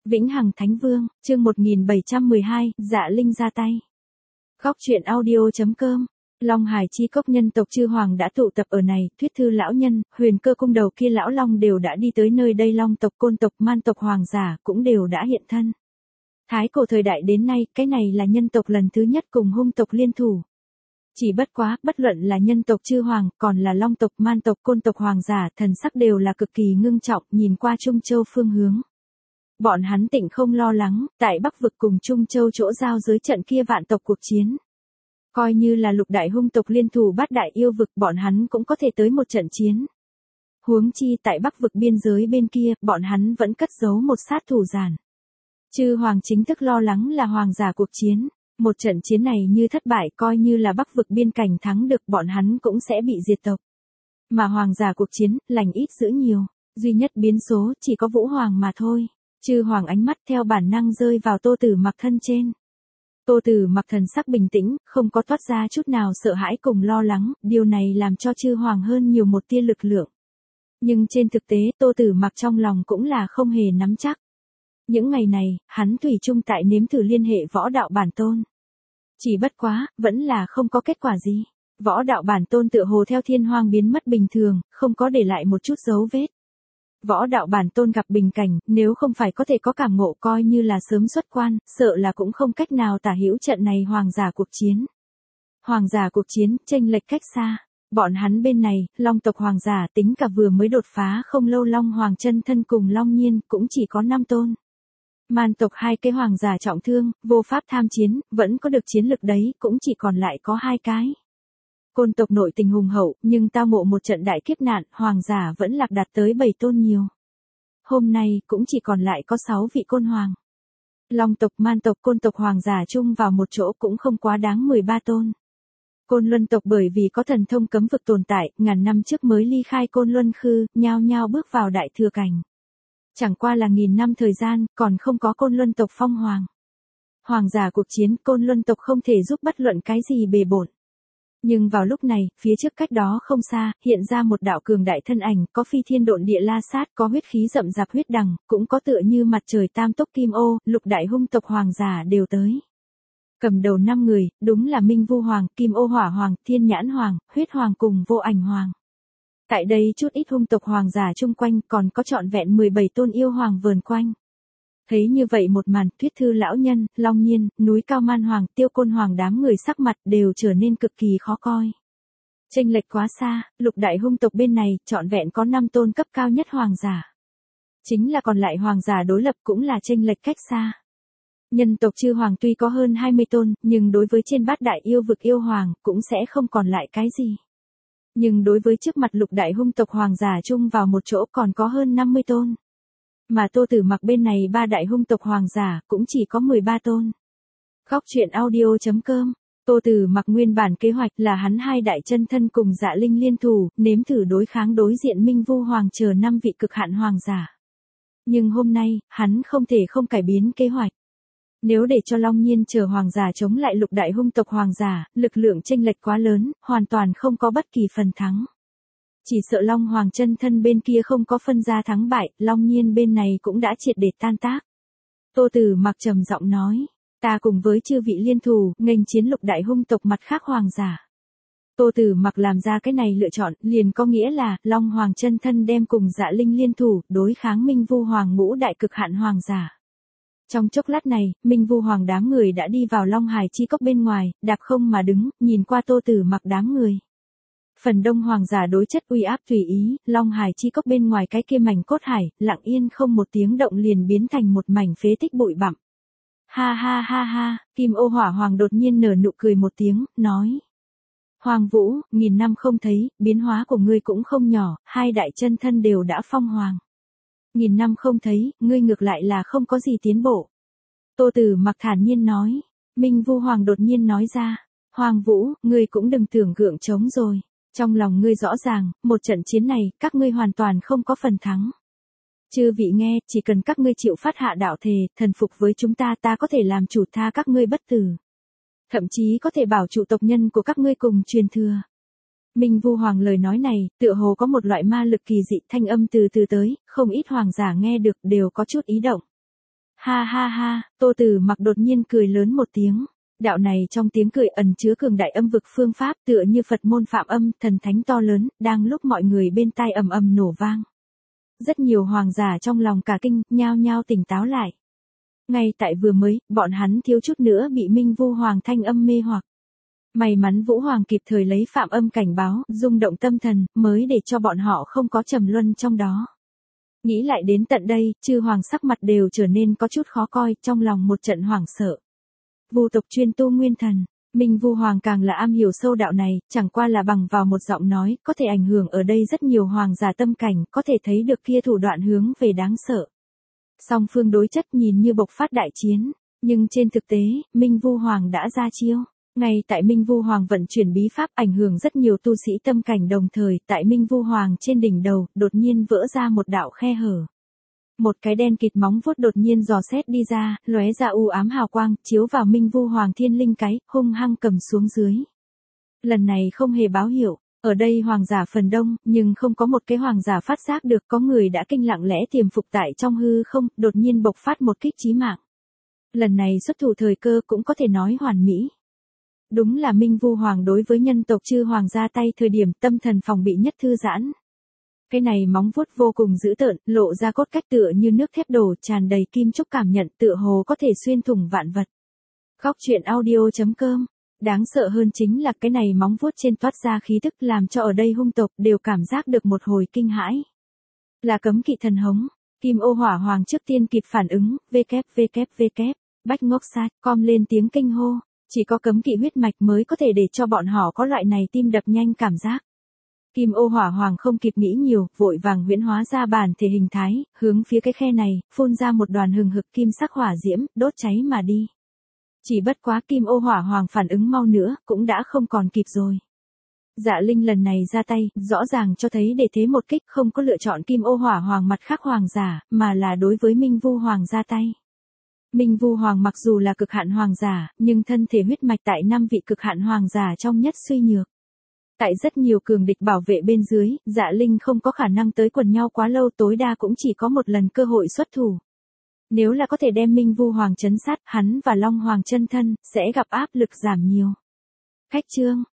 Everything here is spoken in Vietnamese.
Vĩnh Hằng Thánh Vương, chương 1712, Dạ Linh ra tay. Góc truyện audio.com. Long Hải chi cốc nhân tộc chư hoàng đã tụ tập ở này, Thuyết Thư lão nhân, Huyền Cơ cung đầu kia lão long đều đã đi tới nơi đây, Long tộc, Côn tộc, Man tộc hoàng giả cũng đều đã hiện thân. Thái cổ thời đại đến nay, cái này là nhân tộc lần thứ nhất cùng hung tộc liên thủ. Chỉ bất quá, bất luận là nhân tộc chư hoàng, còn là Long tộc, Man tộc, Côn tộc hoàng giả, thần sắc đều là cực kỳ ngưng trọng, nhìn qua Trung Châu phương hướng. Bọn hắn tịnh không lo lắng, tại Bắc vực cùng Trung Châu chỗ giao giới trận kia vạn tộc cuộc chiến. Coi như là lục đại hung tộc liên thủ bát đại yêu vực, bọn hắn cũng có thể tới một trận chiến. Huống chi tại Bắc vực biên giới bên kia, bọn hắn vẫn cất giấu một sát thủ giản. Chư hoàng chính thức lo lắng là hoàng giả cuộc chiến. Một trận chiến này như thất bại, coi như là Bắc vực biên cảnh thắng được, bọn hắn cũng sẽ bị diệt tộc. Mà hoàng giả cuộc chiến, lành ít dữ nhiều, duy nhất biến số chỉ có Vũ Hoàng mà thôi. Chư hoàng ánh mắt theo bản năng rơi vào Tô Tử Mặc thân trên. Tô Tử Mặc thần sắc bình tĩnh, không có toát ra chút nào sợ hãi cùng lo lắng, điều này làm cho chư hoàng hơn nhiều một tia lực lượng. Nhưng trên thực tế, Tô Tử Mặc trong lòng cũng là không hề nắm chắc. Những ngày này, hắn thủy chung tại nếm thử liên hệ võ đạo bản tôn. Chỉ bất quá, vẫn là không có kết quả gì. Võ đạo bản tôn tựa hồ theo thiên hoang biến mất bình thường, không có để lại một chút dấu vết. Võ đạo bản tôn gặp bình cảnh, nếu không phải có thể có cảm ngộ, coi như là sớm xuất quan, sợ là cũng không cách nào tả hữu trận này hoàng giả cuộc chiến. Hoàng giả cuộc chiến, chênh lệch cách xa. Bọn hắn bên này, Long tộc hoàng giả tính cả vừa mới đột phá không lâu Long Hoàng chân thân cùng Long Nhiên, cũng chỉ có 5 tôn. Man tộc 2 cái hoàng giả trọng thương, vô pháp tham chiến, vẫn có được chiến lực đấy, cũng chỉ còn lại có 2 cái. Côn tộc nội tình hùng hậu, nhưng tao ngộ một trận đại kiếp nạn, hoàng giả vẫn lạc đạt tới 7 tôn nhiều. Hôm nay, cũng chỉ còn lại có 6 vị côn hoàng. Long tộc, Man tộc, Côn tộc hoàng giả chung vào một chỗ cũng không quá đáng 13 tôn. Côn Luân tộc bởi vì có thần thông cấm vực tồn tại, ngàn năm trước mới ly khai Côn Luân Khư, nhao nhao bước vào đại thừa cảnh. Chẳng qua là 1000 năm thời gian, còn không có Côn Luân tộc phong hoàng. Hoàng giả cuộc chiến, Côn Luân tộc không thể giúp bất luận cái gì bề bộn. Nhưng vào lúc này, phía trước cách đó không xa, hiện ra một đạo cường đại thân ảnh, có phi thiên độn địa la sát, có huyết khí rậm rạp huyết đằng, cũng có tựa như mặt trời tam tốc kim ô, lục đại hung tộc hoàng giả đều tới. Cầm đầu 5 người, đúng là Minh Vu Hoàng, Kim Ô Hỏa Hoàng, Thiên Nhãn Hoàng, Huyết Hoàng cùng Vô Ảnh Hoàng. Tại đây chút ít hung tộc hoàng giả chung quanh, còn có trọn vẹn 17 tôn yêu hoàng vờn quanh. Thấy như vậy một màn, Thuyết Thư lão nhân, Long Nhiên, Núi Cao Man Hoàng, Tiêu Côn Hoàng đám người sắc mặt đều trở nên cực kỳ khó coi. Chênh lệch quá xa, lục đại hung tộc bên này, trọn vẹn có 5 tôn cấp cao nhất hoàng giả. Chính là còn lại hoàng giả đối lập cũng là chênh lệch cách xa. Nhân tộc chư hoàng tuy có hơn 20 tôn, nhưng đối với trên bát đại yêu vực yêu hoàng, cũng sẽ không còn lại cái gì. Nhưng đối với trước mặt lục đại hung tộc hoàng giả chung vào một chỗ còn có hơn 50 tôn. Mà Tô Tử Mặc bên này 3 đại hung tộc hoàng giả cũng chỉ có 13 tôn. Góc truyện audio.com. Tô Tử Mặc nguyên bản kế hoạch là hắn 2 đại chân thân cùng Dạ Linh liên thủ, nếm thử đối kháng đối diện Minh Vu Hoàng chờ 5 vị cực hạn hoàng giả. Nhưng hôm nay, hắn không thể không cải biến kế hoạch. Nếu để cho Long Nhiên chờ hoàng giả chống lại lục đại hung tộc hoàng giả, lực lượng chênh lệch quá lớn, hoàn toàn không có bất kỳ phần thắng. Chỉ sợ Long Hoàng chân thân bên kia không có phân ra thắng bại, Long Nhiên bên này cũng đã triệt để tan tác. Tô Tử Mặc trầm giọng nói, ta cùng với chư vị liên thủ, nghênh chiến lục đại hung tộc mặt khác hoàng giả. Tô Tử Mặc làm ra cái này lựa chọn, liền có nghĩa là, Long Hoàng chân thân đem cùng Dạ Linh liên thủ, đối kháng Minh Vu Hoàng ngũ đại cực hạn hoàng giả. Trong chốc lát này, Minh Vu Hoàng đám người đã đi vào Long Hải chi cốc bên ngoài, đạp không mà đứng, nhìn qua Tô Tử Mặc đám người. Phần đông hoàng giả đối chất uy áp tùy ý, Long Hải chi cốc bên ngoài cái kia mảnh cốt hải, lặng yên không một tiếng động liền biến thành một mảnh phế tích bụi bặm. Ha ha ha ha, Kim Ô Hỏa Hoàng đột nhiên nở nụ cười một tiếng, nói. Hoàng Vũ, 1000 năm không thấy, biến hóa của ngươi cũng không nhỏ, 2 đại chân thân đều đã phong hoàng. 1000 năm không thấy, ngươi ngược lại là không có gì tiến bộ. Tô Tử Mặc thản nhiên nói. Minh Vu Hoàng đột nhiên nói ra. Hoàng Vũ, ngươi cũng đừng tưởng gượng chống rồi. Trong lòng ngươi rõ ràng, một trận chiến này, các ngươi hoàn toàn không có phần thắng. Chư vị nghe, chỉ cần các ngươi chịu phát hạ đạo thề, thần phục với chúng ta, ta có thể làm chủ tha các ngươi bất tử. Thậm chí có thể bảo trụ tộc nhân của các ngươi cùng truyền thừa. Minh Vu Hoàng lời nói này, tựa hồ có một loại ma lực kỳ dị, thanh âm từ từ tới, không ít hoàng giả nghe được đều có chút ý động. Ha ha ha, Tô Tử Mặc đột nhiên cười lớn một tiếng. Đạo này trong tiếng cười ẩn chứa cường đại âm vực phương pháp tựa như Phật môn phạm âm, thần thánh to lớn, đang lúc mọi người bên tai ầm ầm nổ vang. Rất nhiều hoàng giả trong lòng cả kinh, nhao nhao tỉnh táo lại. Ngay tại vừa mới, bọn hắn thiếu chút nữa bị Minh Vu Hoàng thanh âm mê hoặc. May mắn Vũ Hoàng kịp thời lấy phạm âm cảnh báo, rung động tâm thần, mới để cho bọn họ không có trầm luân trong đó. Nghĩ lại đến tận đây, chư hoàng sắc mặt đều trở nên có chút khó coi, trong lòng một trận hoảng sợ. Vu tộc chuyên tu nguyên thần, Minh Vu Hoàng càng là am hiểu sâu đạo này, chẳng qua là bằng vào một giọng nói, có thể ảnh hưởng ở đây rất nhiều hoàng giả tâm cảnh, có thể thấy được kia thủ đoạn hướng về đáng sợ. Song phương đối chất nhìn như bộc phát đại chiến, nhưng trên thực tế, Minh Vu Hoàng đã ra chiêu. Ngay tại Minh Vu Hoàng vận chuyển bí pháp ảnh hưởng rất nhiều tu sĩ tâm cảnh đồng thời, tại Minh Vu Hoàng trên đỉnh đầu, đột nhiên vỡ ra một đạo khe hở. Một cái đen kịt móng vuốt đột nhiên dò xét đi ra, lóe ra u ám hào quang, chiếu vào Minh Vu Hoàng thiên linh cái, hung hăng cầm xuống dưới. Lần này không hề báo hiệu, ở đây hoàng giả phần đông, nhưng không có một cái hoàng giả phát giác được có người đã kinh lặng lẽ tiềm phục tại trong hư không, đột nhiên bộc phát một kích chí mạng. Lần này xuất thủ thời cơ cũng có thể nói hoàn mỹ. Đúng là Minh Vu Hoàng đối với nhân tộc chư hoàng ra tay thời điểm tâm thần phòng bị nhất thư giãn. Cái này móng vuốt vô cùng dữ tợn, lộ ra cốt cách tựa như nước thép đổ tràn đầy kim chúc cảm nhận tựa hồ có thể xuyên thủng vạn vật. Góc truyện audio.com. Đáng sợ hơn chính là cái này móng vuốt trên toát ra khí tức làm cho ở đây hung tộc đều cảm giác được một hồi kinh hãi. Là cấm kỵ thần hống, Kim Ô Hỏa Hoàng trước tiên kịp phản ứng, www. Bách Ngốc Sát, com lên tiếng kinh hô. Chỉ có cấm kỵ huyết mạch mới có thể để cho bọn họ có loại này tim đập nhanh cảm giác. Kim Ô Hỏa Hoàng không kịp nghĩ nhiều, vội vàng huyễn hóa ra bản thể hình thái, hướng phía cái khe này, phun ra một đoàn hừng hực kim sắc hỏa diễm, đốt cháy mà đi. Chỉ bất quá Kim Ô Hỏa Hoàng phản ứng mau nữa, cũng đã không còn kịp rồi. Dạ Linh lần này ra tay, rõ ràng cho thấy để thế một kích không có lựa chọn Kim Ô Hỏa Hoàng mặt khác hoàng giả, mà là đối với Minh Vu Hoàng ra tay. Minh Vu Hoàng mặc dù là cực hạn hoàng giả, nhưng thân thể huyết mạch tại 5 vị cực hạn hoàng giả trong nhất suy nhược. Tại rất nhiều cường địch bảo vệ bên dưới, Dạ Linh không có khả năng tới quần nhau quá lâu, tối đa cũng chỉ có một lần cơ hội xuất thủ. Nếu là có thể đem Minh Vu Hoàng trấn sát, hắn và Long Hoàng chân thân sẽ gặp áp lực giảm nhiều. Khách chương